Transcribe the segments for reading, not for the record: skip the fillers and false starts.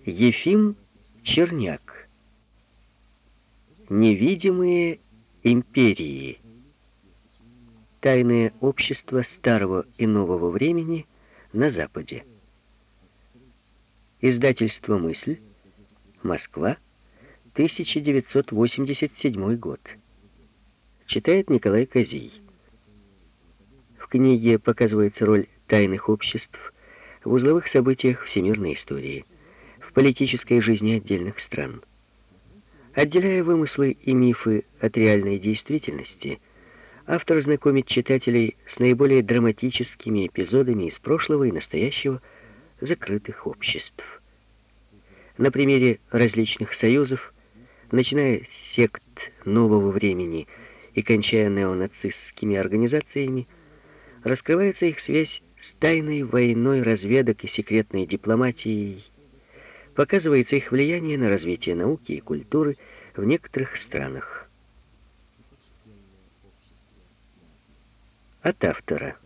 Ефим Черняк. Невидимые империи. Тайное общество старого и нового времени на Западе. Издательство «Мысль», Москва, 1987 год. Читает Николай Козий. В книге показывается роль тайных обществ в узловых событиях всемирной истории, в политической жизни отдельных стран. Отделяя вымыслы и мифы от реальной действительности, автор знакомит читателей с наиболее драматическими эпизодами из прошлого и настоящего закрытых обществ. На примере различных союзов, начиная с сект нового времени и кончая неонацистскими организациями, раскрывается их связь с тайной войной разведок и секретной дипломатией, показывается их влияние на развитие науки и культуры в некоторых странах. От автора.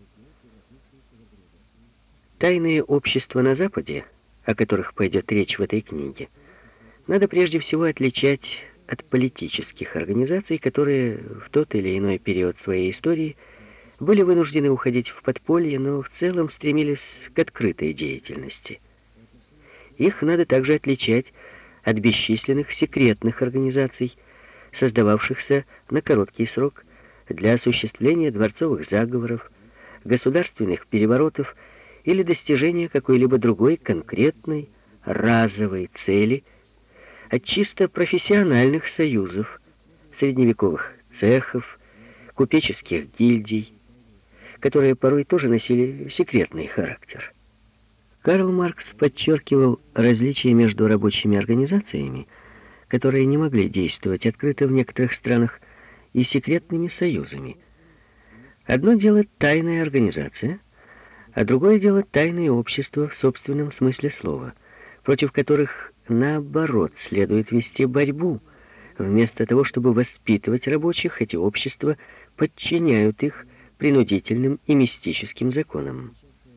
Тайные общества на Западе, о которых пойдет речь в этой книге, надо прежде всего отличать от политических организаций, которые в тот или иной период своей истории были вынуждены уходить в подполье, но в целом стремились к открытой деятельности. Их надо также отличать от бесчисленных секретных организаций, создававшихся на короткий срок для осуществления дворцовых заговоров, государственных переворотов или достижения какой-либо другой конкретной разовой цели, от чисто профессиональных союзов, средневековых цехов, купеческих гильдий, которые порой тоже носили секретный характер. Карл Маркс подчеркивал различия между рабочими организациями, которые не могли действовать открыто в некоторых странах, и секретными союзами. Одно дело тайная организация, а другое дело тайные общества в собственном смысле слова, против которых, наоборот, следует вести борьбу. Вместо того, чтобы воспитывать рабочих, эти общества подчиняют их принудительным и мистическим законам.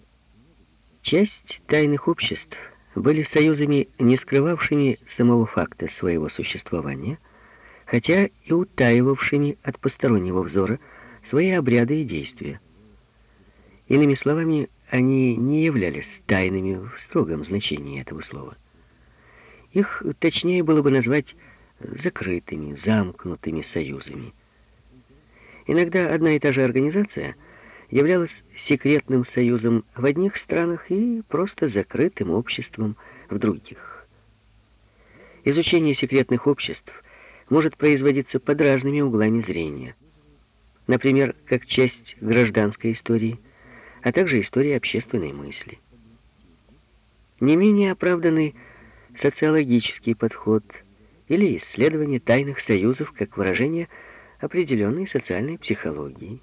Часть тайных обществ были союзами, не скрывавшими самого факта своего существования, хотя и утаивавшими от постороннего взора свои обряды и действия. Иными словами, они не являлись тайными в строгом значении этого слова. Их точнее было бы назвать закрытыми, замкнутыми союзами. Иногда одна и та же организация являлась секретным союзом в одних странах и просто закрытым обществом в других. Изучение секретных обществ может производиться под разными углами зрения. Например, как часть гражданской истории, а также истории общественной мысли. Не менее оправданный социологический подход или исследование тайных союзов как выражение определенной социальной психологии.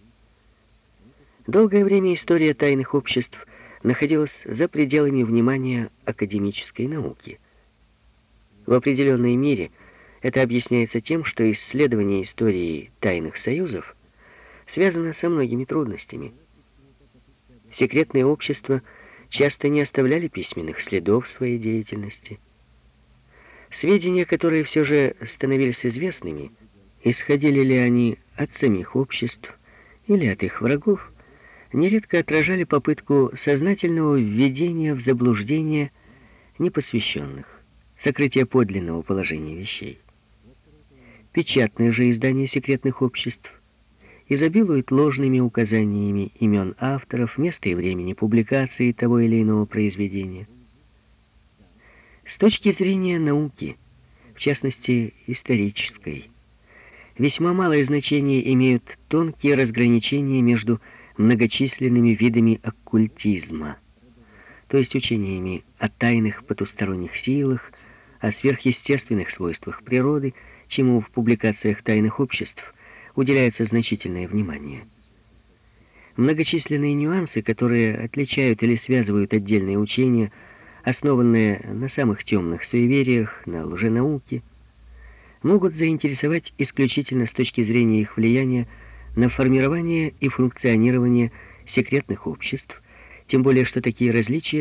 Долгое время история тайных обществ находилась за пределами внимания академической науки. В определенной мере это объясняется тем, что исследование истории тайных союзов связано со многими трудностями. Секретные общества часто не оставляли письменных следов своей деятельности. Сведения, которые все же становились известными, исходили ли они от самих обществ или от их врагов, нередко отражали попытку сознательного введения в заблуждение непосвященных, сокрытия подлинного положения вещей. Печатные же издания секретных обществ изобилуют ложными указаниями имен авторов, места и времени публикации того или иного произведения. С точки зрения науки, в частности исторической, весьма малое значение имеют тонкие разграничения между многочисленными видами оккультизма, то есть учениями о тайных потусторонних силах, о сверхъестественных свойствах природы, чему в публикациях тайных обществ уделяется значительное внимание. Многочисленные нюансы, которые отличают или связывают отдельные учения, основанные на самых темных суевериях, на лженауке, могут заинтересовать исключительно с точки зрения их влияния на формирование и функционирование секретных обществ, тем более что такие различия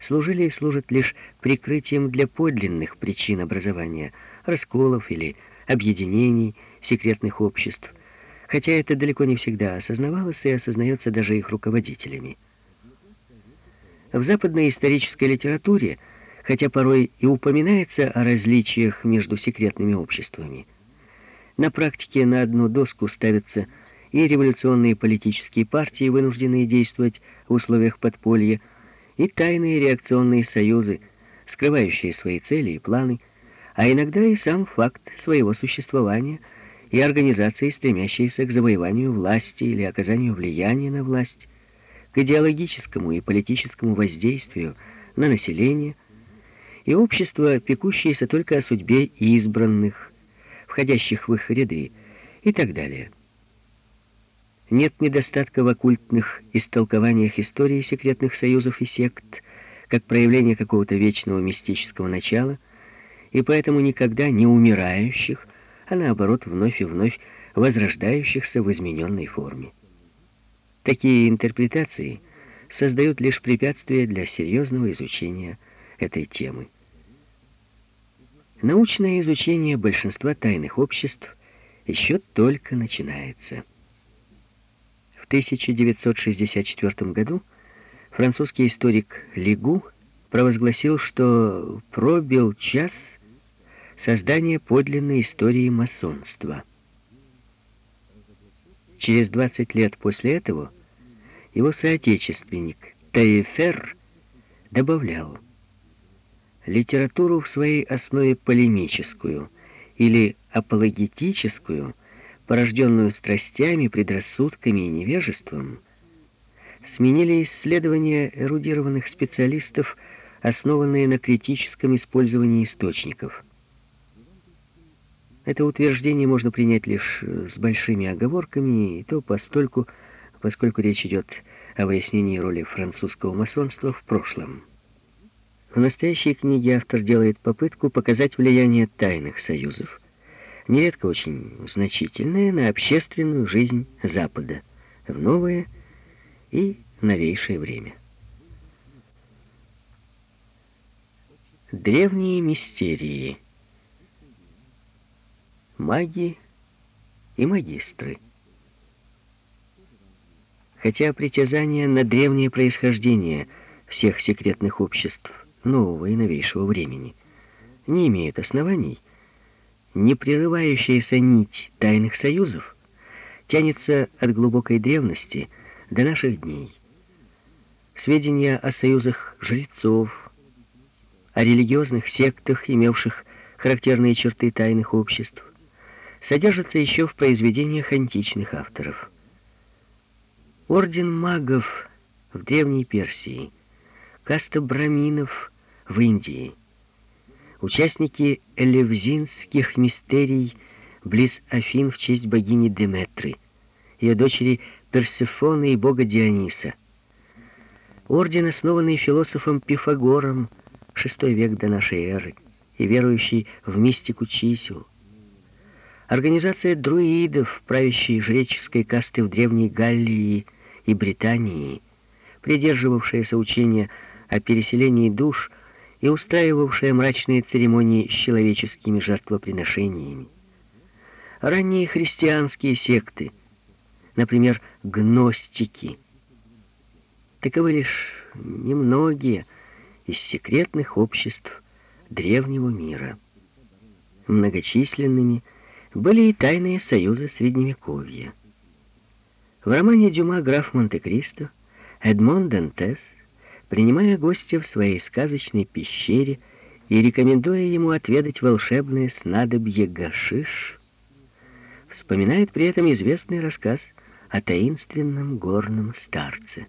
служили и служат лишь прикрытием для подлинных причин образования, расколов или объединений секретных обществ, хотя это далеко не всегда осознавалось и осознается даже их руководителями. В западной исторической литературе, хотя порой и упоминается о различиях между секретными обществами, на практике на одну доску ставятся и революционные политические партии, вынужденные действовать в условиях подполья, и тайные реакционные союзы, скрывающие свои цели и планы, а иногда и сам факт своего существования и организации, стремящиеся к завоеванию власти или оказанию влияния на власть, к идеологическому и политическому воздействию на население, и общества, пекущиеся только о судьбе избранных, входящих в их ряды, и так далее. Нет недостатка в оккультных истолкованиях истории секретных союзов и сект, как проявление какого-то вечного мистического начала, и поэтому никогда не умирающих, а наоборот вновь и вновь возрождающихся в измененной форме. Такие интерпретации создают лишь препятствия для серьезного изучения этой темы. Научное изучение большинства тайных обществ еще только начинается. В 1964 году французский историк Лигу провозгласил, что пробил час создания подлинной истории масонства. Через 20 лет после этого его соотечественник Таифер добавлял: литературу в своей основе полемическую или апологетическую, порожденную страстями, предрассудками и невежеством, сменили исследования эрудированных специалистов, основанные на критическом использовании источников. Это утверждение можно принять лишь с большими оговорками, и то поскольку речь идет о выяснении роли французского масонства в прошлом. В настоящей книге автор делает попытку показать влияние тайных союзов, нередко очень значительное, на общественную жизнь Запада в новое и новейшее время. Древние мистерии. Маги и магистры. Хотя притязания на древнее происхождение всех секретных обществ нового и новейшего времени не имеют оснований, непрерывающаяся нить тайных союзов тянется от глубокой древности до наших дней. Сведения о союзах жрецов, о религиозных сектах, имевших характерные черты тайных обществ, содержатся еще в произведениях античных авторов. Орден магов в Древней Персии, каста браминов в Индии, участники элевзинских мистерий близ Афин в честь богини Деметры, ее дочери Персефоны и бога Диониса. Орден, основанный философом Пифагором, VI век до нашей эры, и верующий в мистику чисел. Организация друидов, правящей жреческой касты в Древней Галлии и Британии, придерживавшаяся учения о переселении душ и устраивавшая мрачные церемонии с человеческими жертвоприношениями. Ранние христианские секты, например, гностики. Таковы лишь немногие из секретных обществ древнего мира. Многочисленными были и тайные союзы Средневековья. В романе Дюма «Граф Монте-Кристо» Эдмон Дантес, принимая гостя в своей сказочной пещере и рекомендуя ему отведать волшебное снадобье гашиш, вспоминает при этом известный рассказ о таинственном горном старце.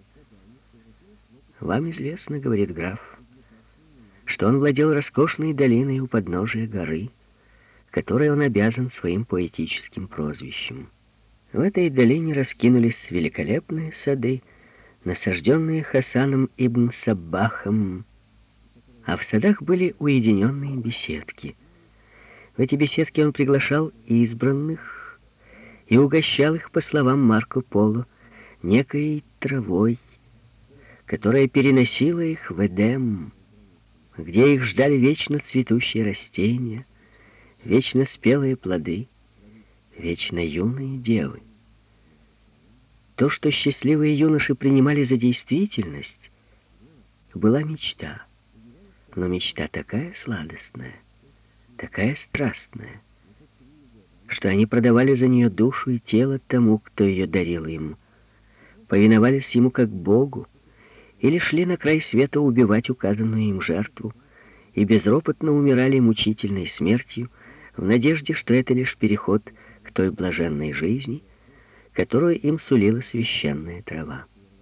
«Вам известно, — говорит граф, — что он владел роскошной долиной у подножия горы, которой он обязан своим поэтическим прозвищем. В этой долине раскинулись великолепные сады, насажденные Хасаном ибн Саббахом, а в садах были уединенные беседки. В эти беседки он приглашал избранных и угощал их, по словам Марко Поло, некой травой, которая переносила их в Эдем, где их ждали вечно цветущие растения, вечно спелые плоды, вечно юные девы. То, что счастливые юноши принимали за действительность, была мечта. Но мечта такая сладостная, такая страстная, что они продавали за нее душу и тело тому, кто ее дарил им, повиновались ему как Богу, или шли на край света убивать указанную им жертву, и безропотно умирали мучительной смертью в надежде, что это лишь переход к той блаженной жизни, которую им сулила священная трава.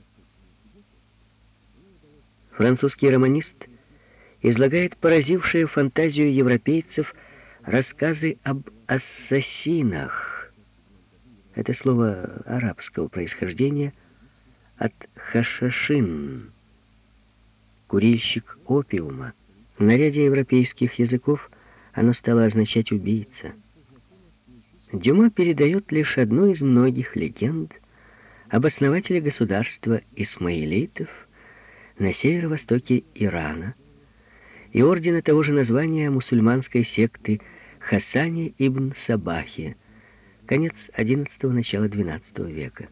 Французский романист излагает поразившие фантазию европейцев рассказы об ассасинах. Это слово арабского происхождения от хашашин, курильщик опиума. На ряде европейских языков оно стало означать убийца. Дюма передает лишь одну из многих легенд об основателе государства исмаилитов на северо-востоке Ирана и ордена того же названия мусульманской секты Хасане ибн Сабахе, конец XI – начало XII века.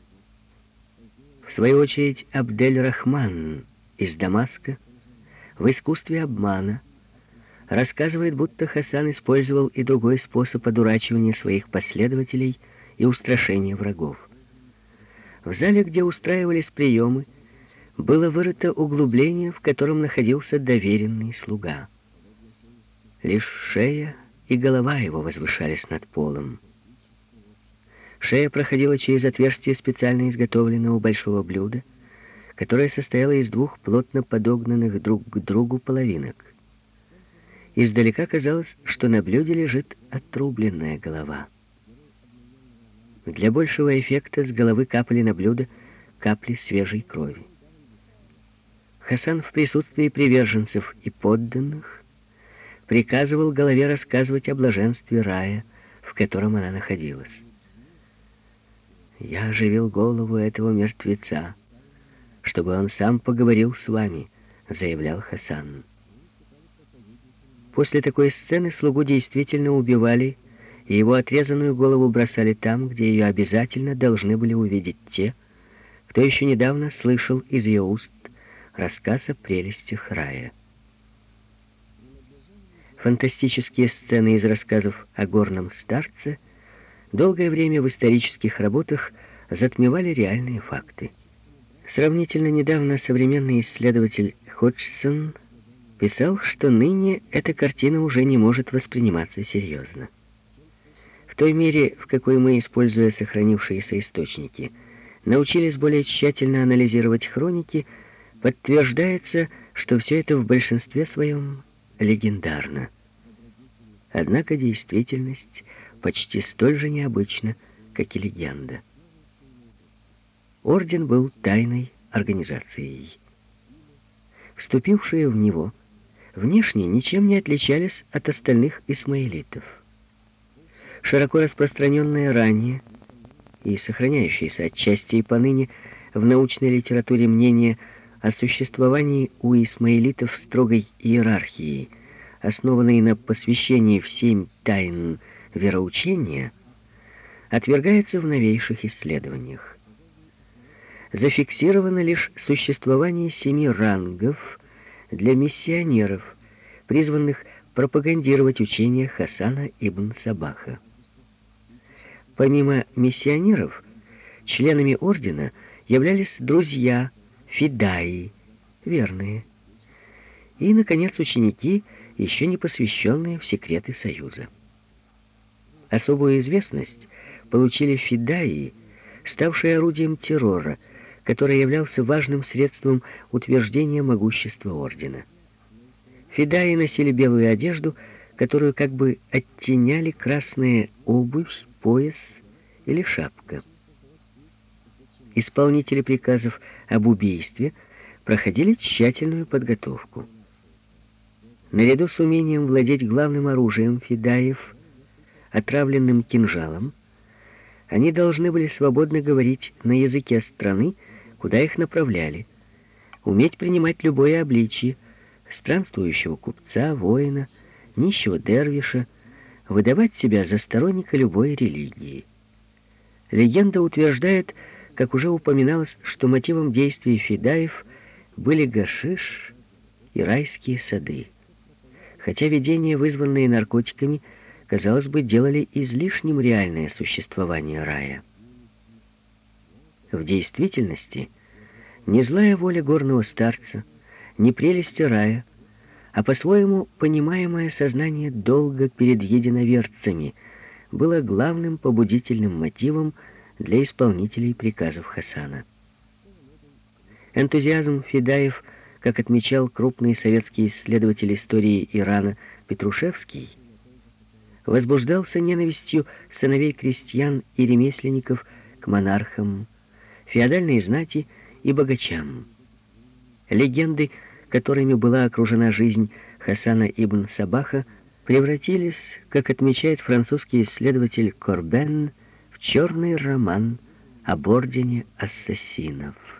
В свою очередь, Абдель-Рахман из Дамаска в «Искусстве обмана» рассказывает, будто Хасан использовал и другой способ одурачивания своих последователей и устрашения врагов. В зале, где устраивались приемы, было вырыто углубление, в котором находился доверенный слуга. Лишь шея и голова его возвышались над полом. Шея проходила через отверстие специально изготовленного большого блюда, которое состояло из двух плотно подогнанных друг к другу половинок. Издалека казалось, что на блюде лежит отрубленная голова. Для большего эффекта с головы капали на блюдо капли свежей крови. Хасан в присутствии приверженцев и подданных приказывал голове рассказывать о блаженстве рая, в котором она находилась. «Я оживил голову этого мертвеца, чтобы он сам поговорил с вами», — заявлял Хасан. После такой сцены слугу действительно убивали, и его отрезанную голову бросали там, где ее обязательно должны были увидеть те, кто еще недавно слышал из ее уст рассказ о прелестях рая. Фантастические сцены из рассказов о горном старце долгое время в исторических работах затмевали реальные факты. Сравнительно недавно современный исследователь Ходжсон писал, что ныне эта картина уже не может восприниматься серьезно. В той мере, в какой мы, используя сохранившиеся источники, научились более тщательно анализировать хроники, подтверждается, что все это в большинстве своем легендарно. Однако действительность почти столь же необычна, как и легенда. Орден был тайной организацией. Вступившие в него внешне ничем не отличались от остальных исмаилитов. Широко распространенное ранее и сохраняющееся отчасти и поныне в научной литературе мнение о существовании у исмаилитов строгой иерархии, основанной на посвящении в 7 тайн вероучения, отвергается в новейших исследованиях. Зафиксировано лишь существование 7 рангов для миссионеров, призванных пропагандировать учение Хасана ибн Сабаха. Помимо миссионеров, членами ордена являлись друзья, фидаи, верные, и, наконец, ученики, еще не посвященные в секреты Союза. Особую известность получили фидаи, ставшие орудием террора, который являлся важным средством утверждения могущества ордена. Фидаи носили белую одежду, которую как бы оттеняли красная обувь, пояс или шапка. Исполнители приказов об убийстве проходили тщательную подготовку. Наряду с умением владеть главным оружием фидаев, отравленным кинжалом, они должны были свободно говорить на языке страны, куда их направляли, уметь принимать любое обличье, странствующего купца, воина, нищего дервиша, выдавать себя за сторонника любой религии. Легенда утверждает, как уже упоминалось, что мотивом действий фидаев были гашиш и райские сады. Хотя видения, вызванные наркотиками, казалось бы, делали излишним реальное существование рая. В действительности, не злая воля горного старца, не прелести рая, а по-своему понимаемое сознание долга перед единоверцами было главным побудительным мотивом для исполнителей приказов Хасана. Энтузиазм фидаев, как отмечал крупный советский исследователь истории Ирана Петрушевский, возбуждался ненавистью сыновей крестьян и ремесленников к монархам, феодальной знати и богачам. Легенды, которыми была окружена жизнь Хасана ибн Сабаха, превратились, как отмечает французский исследователь Корбен, в черный роман об ордене ассасинов.